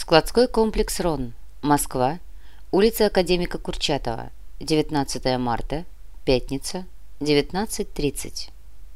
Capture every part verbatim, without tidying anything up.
Складской комплекс «Рон», Москва, улица Академика Курчатова, девятнадцатое марта, пятница, девятнадцать тридцать.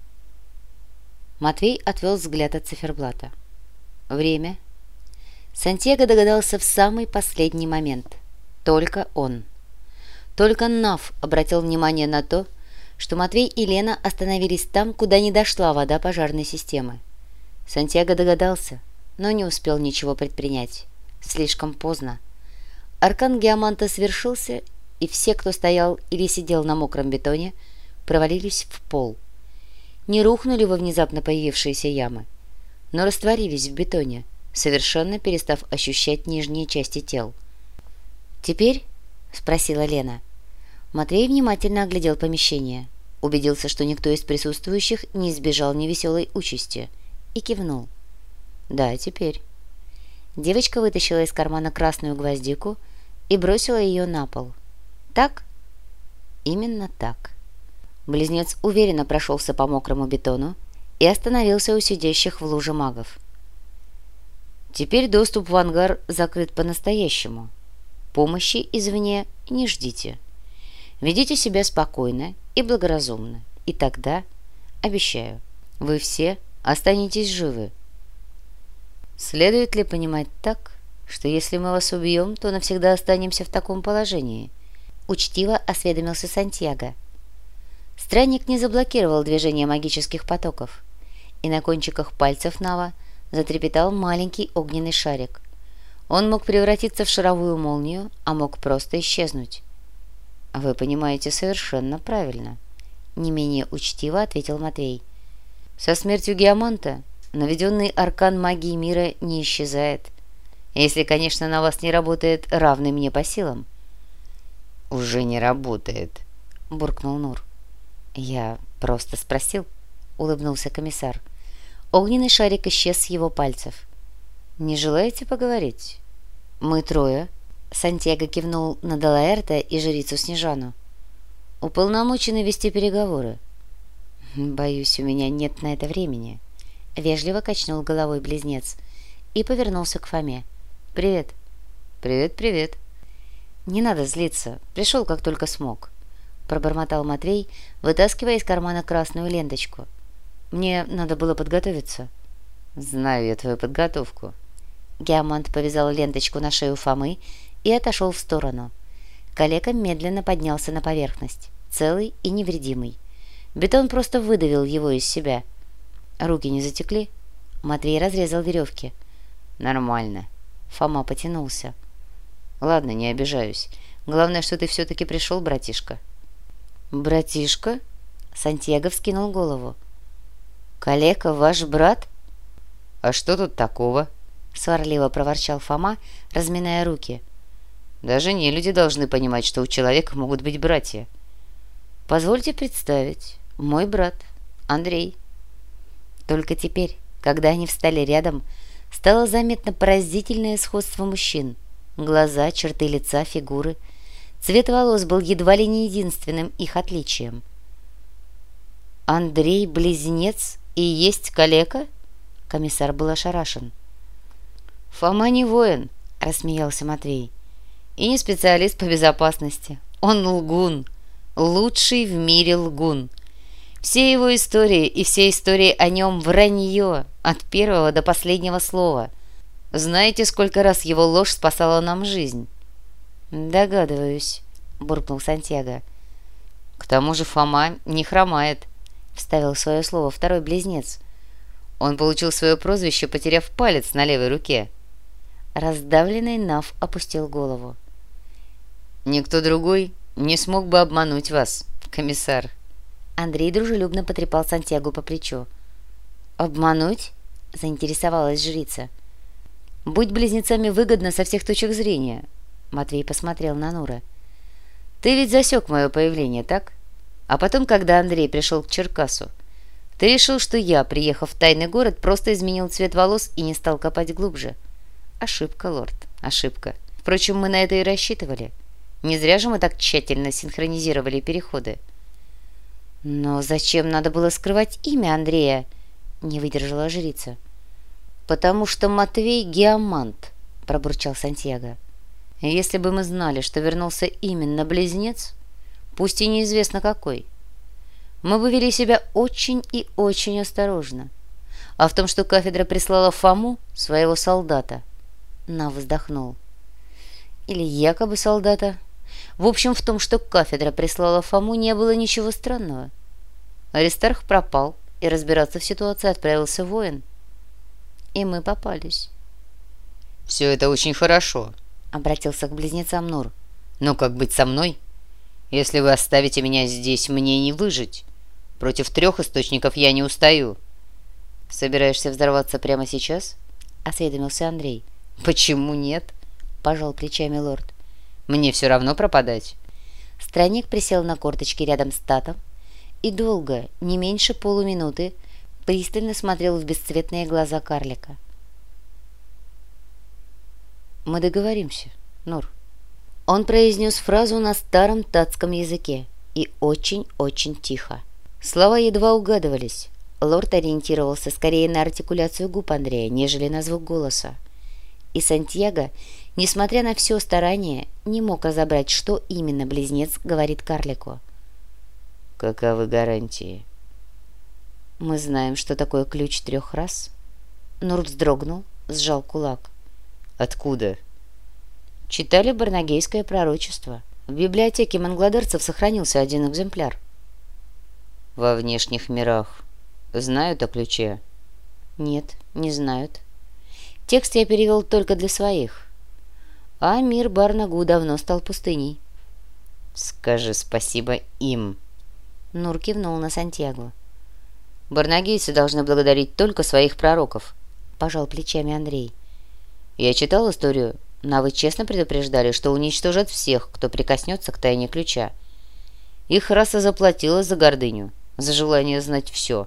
Матвей отвел взгляд от циферблата. Время. Сантьяго догадался в самый последний момент. Только он. Только Нав обратил внимание на то, что Матвей и Лена остановились там, куда не дошла вода пожарной системы. Сантьяго догадался, но не успел ничего предпринять. Слишком поздно. Аркан Геоманта свершился, и все, кто стоял или сидел на мокром бетоне, провалились в пол. Не рухнули во внезапно появившиеся ямы, но растворились в бетоне, совершенно перестав ощущать нижние части тел. «Теперь?» — спросила Лена. Матвей внимательно оглядел помещение, убедился, что никто из присутствующих не избежал невеселой участи, и кивнул. «Да, теперь». Девочка вытащила из кармана красную гвоздику и бросила ее на пол. «Так?» «Именно так». Близнец уверенно прошелся по мокрому бетону и остановился у сидящих в луже магов. «Теперь доступ в ангар закрыт по-настоящему. Помощи извне не ждите. Ведите себя спокойно и благоразумно, и тогда, обещаю, вы все останетесь живы. Следует ли понимать так, что если мы вас убьем, то навсегда останемся в таком положении?» Учтиво осведомился Сантьяго. Странник не заблокировал движение магических потоков, и на кончиках пальцев Нава затрепетал маленький огненный шарик. Он мог превратиться в шаровую молнию, а мог просто исчезнуть. «Вы понимаете совершенно правильно», — не менее учтиво ответил Матвей. «Со смертью Геоманта наведенный аркан магии мира не исчезает, если, конечно, на вас не работает равный мне по силам». «Уже не работает», — буркнул Нур. «Я просто спросил», — улыбнулся комиссар. Огненный шарик исчез с его пальцев. «Не желаете поговорить?» «Мы трое», — Сантьяго кивнул на Далаэрта и жрицу Снежану. «Уполномочены вести переговоры». «Боюсь, у меня нет на это времени», — вежливо качнул головой близнец и повернулся к Фоме. «Привет». «Привет, привет». «Не надо злиться. Пришел, как только смог», — пробормотал Матвей, вытаскивая из кармана красную ленточку. «Мне надо было подготовиться». «Знаю я твою подготовку». Геомант повязал ленточку на шею Фомы и отошел в сторону. Калека медленно поднялся на поверхность, целый и невредимый. Бетон просто выдавил его из себя. «Руки не затекли?» Матвей разрезал веревки. «Нормально». Фома потянулся. «Ладно, не обижаюсь. Главное, что ты все-таки пришел, братишка». «Братишка?» Сантьяго вскинул голову. «Калека ваш брат?» «А что тут такого?» Сварливо проворчал Фома, разминая руки. «Даже нелюди должны понимать, что у человека могут быть братья». «Позвольте представить. Мой брат, Андрей». Только теперь, когда они встали рядом, стало заметно поразительное сходство мужчин. Глаза, черты лица, фигуры. Цвет волос был едва ли не единственным их отличием. «Андрей близнец и есть калека?» Комиссар был ошарашен. «Фома не воин», — рассмеялся Матвей. «И не специалист по безопасности. Он лгун. Лучший в мире лгун. Все его истории и все истории о нем вранье, от первого до последнего слова. Знаете, сколько раз его ложь спасала нам жизнь?» «Догадываюсь», — буркнул Сантьяго. «К тому же Фома не хромает», — вставил свое слово второй близнец. «Он получил свое прозвище, потеряв палец на левой руке». Раздавленный Нав опустил голову. «Никто другой не смог бы обмануть вас, комиссар». Андрей дружелюбно потрепал Сантьяго по плечу. «Обмануть?» — заинтересовалась жрица. «Быть близнецами выгодно со всех точек зрения». Матвей посмотрел на Нура. «Ты ведь засек мое появление, так? А потом, когда Андрей пришел к Черкасу, ты решил, что я, приехав в тайный город, просто изменил цвет волос и не стал копать глубже. Ошибка, лорд, ошибка. Впрочем, мы на это и рассчитывали. Не зря же мы так тщательно синхронизировали переходы». «Но зачем надо было скрывать имя Андрея?» — не выдержала жрица. «Потому что Матвей Геомант», — пробурчал Сантьяго. «Если бы мы знали, что вернулся именно близнец, пусть и неизвестно какой, мы бы вели себя очень и очень осторожно. А в том, что кафедра прислала Фому, своего солдата...» Нав вздохнул. «Или якобы солдата. В общем, в том, что кафедра прислала Фому, не было ничего странного. Аристарх пропал, и разбираться в ситуации отправился воин. И мы попались». «Все это очень хорошо», — обратился к близнецам Нур. «Но как быть со мной? Если вы оставите меня здесь, мне не выжить. Против трех источников я не устаю». «Собираешься взорваться прямо сейчас?» — осведомился Андрей. «Почему нет?» — пожал плечами лорд. «Мне все равно пропадать». Странник присел на корточки рядом с Татом и долго, не меньше полуминуты, пристально смотрел в бесцветные глаза карлика. «Мы договоримся, Нур». Он произнес фразу на старом татском языке и очень-очень тихо. Слова едва угадывались. Лорд ориентировался скорее на артикуляцию губ Андрея, нежели на звук голоса. И Сантьяго, несмотря на все старание, не мог разобрать, что именно близнец говорит карлику. «Каковы гарантии?» «Мы знаем, что такое ключ трех рас». Нур вздрогнул, сжал кулак. «Откуда?» «Читали Барнагейское пророчество. В библиотеке мангладерцев сохранился один экземпляр». «Во внешних мирах знают о ключе?» «Нет, не знают. Текст я перевел только для своих. А мир Барнагу давно стал пустыней». «Скажи спасибо им». Нур кивнул на Сантьяго. «Барнагейцы должны благодарить только своих пророков», — пожал плечами Андрей. «Я читал историю, но вы честно предупреждали, что уничтожат всех, кто прикоснется к тайне ключа. Их раса заплатила за гордыню, за желание знать все».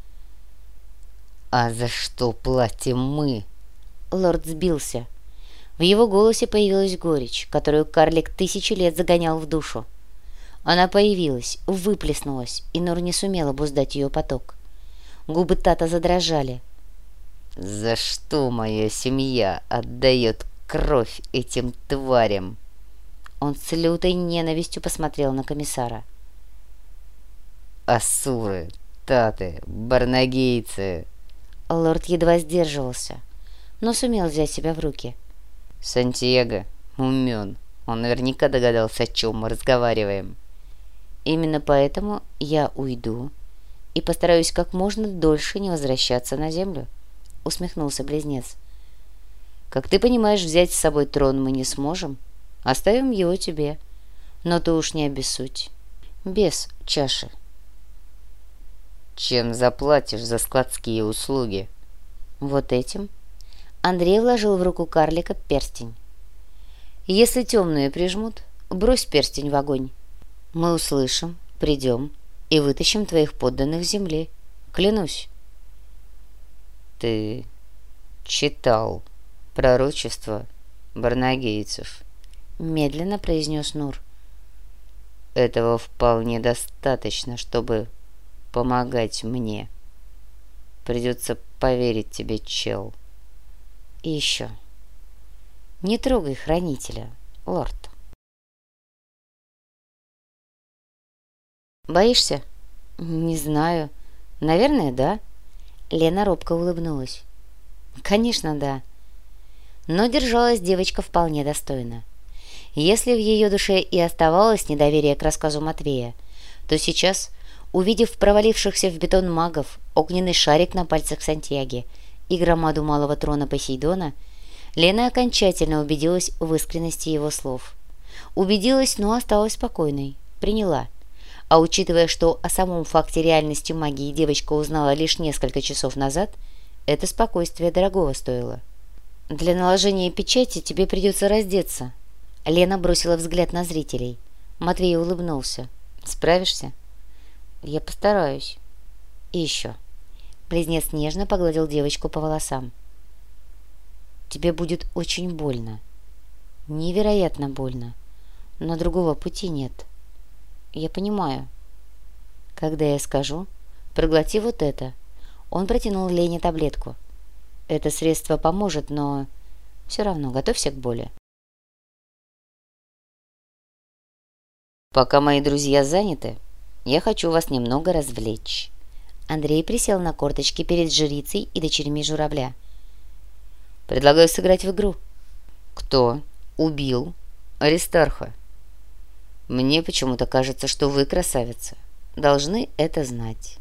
«А за что платим мы?» Лорд сбился. В его голосе появилась горечь, которую карлик тысячи лет загонял в душу. Она появилась, выплеснулась, и Нур не сумел обуздать ее поток. Губы Тата задрожали. «За что моя семья отдает кровь этим тварям?» Он с лютой ненавистью посмотрел на комиссара. «Асуры, таты, барнагейцы!» Лорд едва сдерживался, но сумел взять себя в руки. «Сантьяго умен. Он наверняка догадался, о чем мы разговариваем». «Именно поэтому я уйду и постараюсь как можно дольше не возвращаться на землю», — усмехнулся близнец. «Как ты понимаешь, взять с собой трон мы не сможем. Оставим его тебе, но ты уж не обессудь. Без чаши». «Чем заплатишь за складские услуги?» «Вот этим». Андрей вложил в руку карлика перстень. «Если темные прижмут, брось перстень в огонь. Мы услышим, придем и вытащим твоих подданных с земли. Клянусь». «Ты читал пророчество барнагейцев?» — медленно произнес Нур. «Этого вполне достаточно, чтобы помогать мне. Придется поверить тебе, чел». «И еще. Не трогай хранителя, лорд». «Боишься?» «Не знаю. Наверное, да». Лена робко улыбнулась. «Конечно, да». Но держалась девочка вполне достойно. Если в ее душе и оставалось недоверие к рассказу Матвея, то сейчас, увидев провалившихся в бетон магов, огненный шарик на пальцах Сантьяги и громаду малого трона Посейдона, Лена окончательно убедилась в искренности его слов. Убедилась, но осталась спокойной, приняла. А учитывая, что о самом факте реальности магии девочка узнала лишь несколько часов назад, это спокойствие дорогого стоило. «Для наложения печати тебе придется раздеться». Лена бросила взгляд на зрителей. Матвей улыбнулся. «Справишься?» «Я постараюсь». «И еще». Близнец нежно погладил девочку по волосам. «Тебе будет очень больно. Невероятно больно. Но другого пути нет. Я понимаю. Когда я скажу, проглоти вот это». Он протянул Лене таблетку. «Это средство поможет, но Все равно, готовься к боли. Пока мои друзья заняты, я хочу вас немного развлечь. Андрей присел на корточки перед жрицей и дочерьми журавля. Предлагаю сыграть в игру. Кто убил Аристарха? Мне почему-то кажется, что вы, красавица, должны это знать.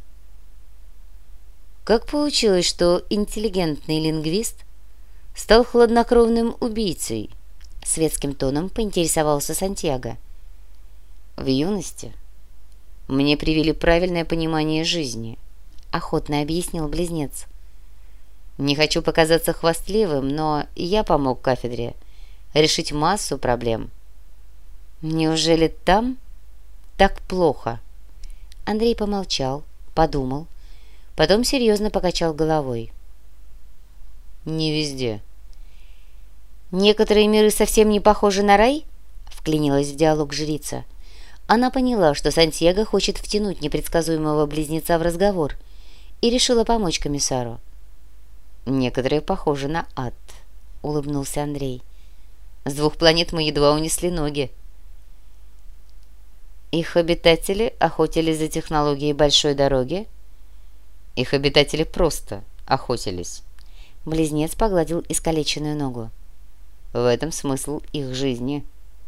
Как получилось, что интеллигентный лингвист стал хладнокровным убийцей? Светским тоном поинтересовался Сантьяго. В юности мне привили правильное понимание жизни, охотно объяснил близнец. Не хочу показаться хвастливым, но я помог кафедре решить массу проблем. Неужели там так плохо? Андрей помолчал, подумал, потом серьезно покачал головой. Не везде. Некоторые миры совсем не похожи на рай? Вклинилась в диалог жрица. Она поняла, что Сантьяго хочет втянуть непредсказуемого близнеца в разговор, и решила помочь комиссару. «Некоторые похожи на ад», — улыбнулся Андрей. «С двух планет мы едва унесли ноги». «Их обитатели охотились за технологией большой дороги?» «Их обитатели просто охотились». Близнец погладил искалеченную ногу. «В этом смысл их жизни».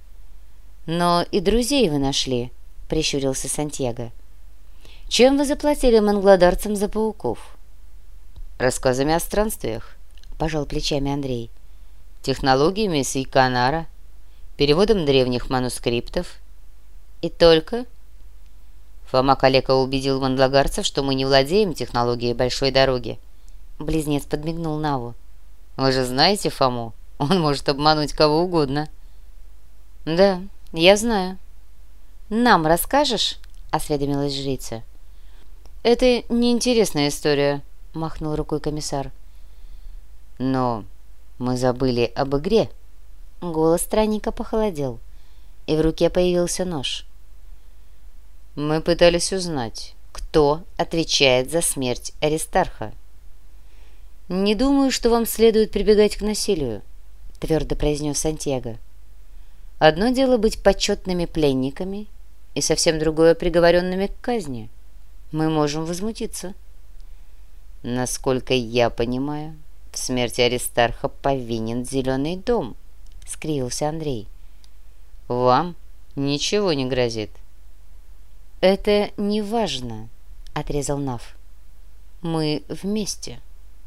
«Но и друзей вы нашли», — прищурился Сантьяго. «Чем вы заплатили мангладарцам за пауков?» «Рассказами о странствиях», — пожал плечами Андрей. «Технологиями Сейканара, переводом древних манускриптов». «И только?» Фома Калека убедил мангладарцев, что мы не владеем технологией большой дороги. Близнец подмигнул Наву. «Вы же знаете Фому? Он может обмануть кого угодно». «Да, я знаю». «Нам расскажешь?» — осведомилась жрица. «Это неинтересная история», — махнул рукой комиссар. «Но мы забыли об игре». Голос странника похолодел, и в руке появился нож. «Мы пытались узнать, кто отвечает за смерть Аристарха». «Не думаю, что вам следует прибегать к насилию», — твердо произнес Сантьяго. «Одно дело быть почетными пленниками, и совсем другое — приговоренными к казни. Мы можем возмутиться». «Насколько я понимаю, в смерти Аристарха повинен Зеленый дом», — скривился Андрей. «Вам ничего не грозит». «Это не важно», — отрезал Нав. «Мы вместе».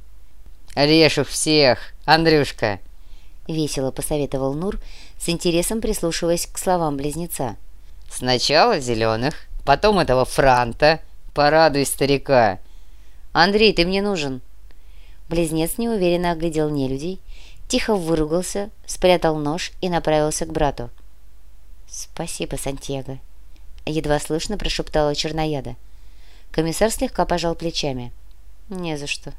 «Режь их всех, Андрюшка!» — весело посоветовал Нур, с интересом прислушиваясь к словам близнеца. «Сначала зеленых, потом этого франта. Порадуй старика». «Андрей, ты мне нужен». Близнец неуверенно оглядел нелюдей, тихо выругался, спрятал нож и направился к брату. «Спасибо, Сантьяго», — едва слышно прошептала чернояда. Комиссар слегка пожал плечами. «Не за что».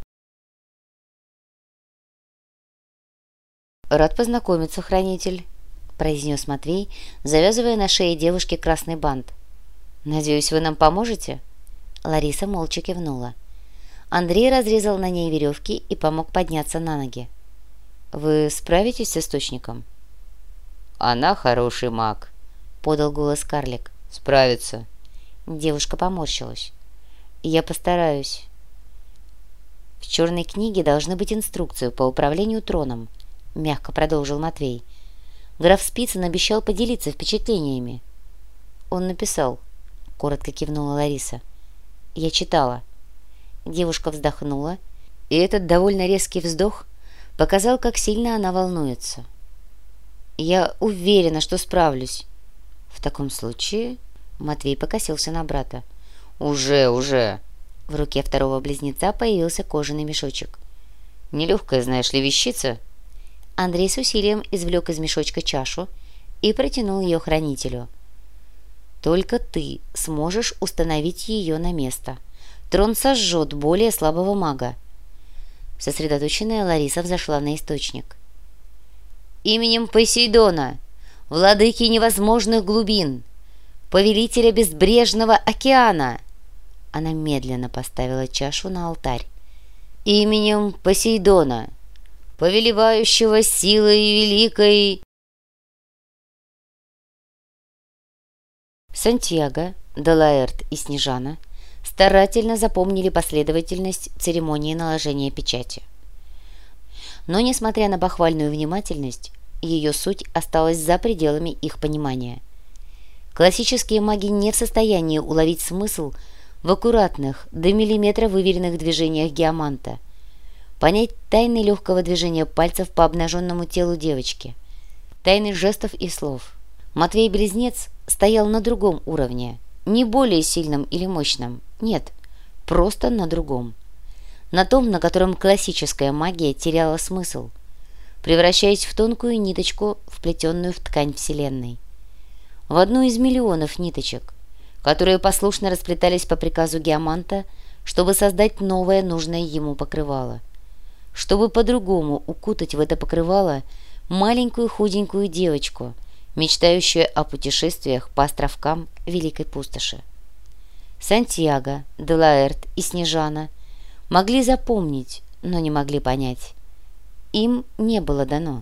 «Рад познакомиться, хранитель», — произнес Матвей, завязывая на шее девушки красный бант. «Надеюсь, вы нам поможете?» Лариса молча кивнула. Андрей разрезал на ней веревки и помог подняться на ноги. «Вы справитесь с источником?» «Она хороший маг», — подал голос карлик. «Справится». Девушка поморщилась. «Я постараюсь». «В черной книге должны быть инструкции по управлению троном», — мягко продолжил Матвей. «Граф Спицын обещал поделиться впечатлениями». «Он написал», — коротко кивнула Лариса. «Я читала». Девушка вздохнула, и этот довольно резкий вздох показал, как сильно она волнуется. «Я уверена, что справлюсь». «В таком случае...» — Матвей покосился на брата. «Уже, уже!» В руке второго близнеца появился кожаный мешочек. «Нелегкая, знаешь ли, вещица?» Андрей с усилием извлек из мешочка чашу и протянул ее хранителю. «Только ты сможешь установить ее на место. Трон сожжет более слабого мага». Сосредоточенная Лариса взошла на источник. «Именем Посейдона, владыки невозможных глубин, повелителя безбрежного океана!» Она медленно поставила чашу на алтарь. «Именем Посейдона, повелевающего силой великой». Сантьяго, де Лаэрт и Снежана старательно запомнили последовательность церемонии наложения печати. Но, несмотря на бахвальную внимательность, ее суть осталась за пределами их понимания. Классические маги не в состоянии уловить смысл в аккуратных, до миллиметра выверенных движениях геоманта, понять тайны легкого движения пальцев по обнаженному телу девочки, тайны жестов и слов. Матвей-близнец стоял на другом уровне, не более сильном или мощном, нет, просто на другом. На том, на котором классическая магия теряла смысл, превращаясь в тонкую ниточку, вплетенную в ткань Вселенной. В одну из миллионов ниточек, которые послушно расплетались по приказу геоманта, чтобы создать новое нужное ему покрывало, чтобы по-другому укутать в это покрывало маленькую худенькую девочку, мечтающую о путешествиях по островкам Великой Пустоши. Сантьяго, де Лаэрт и Снежана могли запомнить, но не могли понять. Им не было дано.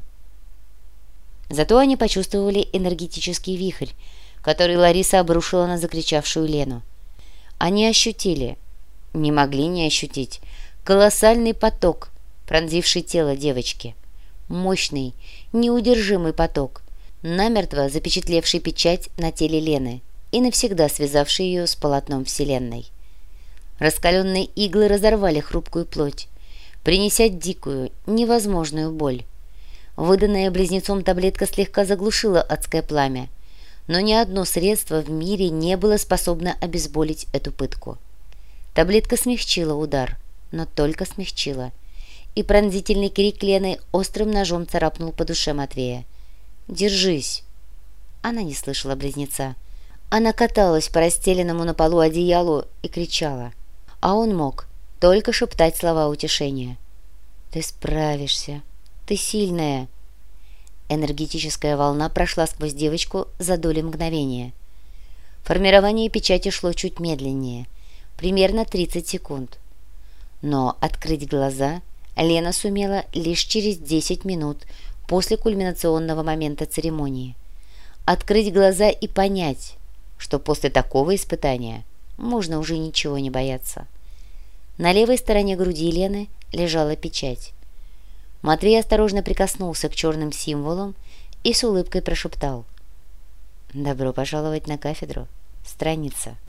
Зато они почувствовали энергетический вихрь, который Лариса обрушила на закричавшую Лену. Они ощутили, не могли не ощутить, колоссальный поток, пронзивший тело девочки. Мощный, неудержимый поток, намертво запечатлевший печать на теле Лены и навсегда связавший ее с полотном Вселенной. Раскаленные иглы разорвали хрупкую плоть, принеся дикую, невозможную боль. Выданная близнецом таблетка слегка заглушила адское пламя, но ни одно средство в мире не было способно обезболить эту пытку. Таблетка смягчила удар, но только смягчила, и пронзительный крик Лены острым ножом царапнул по душе Матвея. «Держись!» Она не слышала близнеца. Она каталась по расстеленному на полу одеялу и кричала, а он мог только шептать слова утешения. «Ты справишься! Ты сильная!» Энергетическая волна прошла сквозь девочку за доли мгновения. Формирование печати шло чуть медленнее, примерно тридцать секунд. Но открыть глаза Лена сумела лишь через десять минут после кульминационного момента церемонии. Открыть глаза и понять, что после такого испытания можно уже ничего не бояться. На левой стороне груди Лены лежала печать. Матвей осторожно прикоснулся к черным символам и с улыбкой прошептал: «Добро пожаловать на кафедру, страница».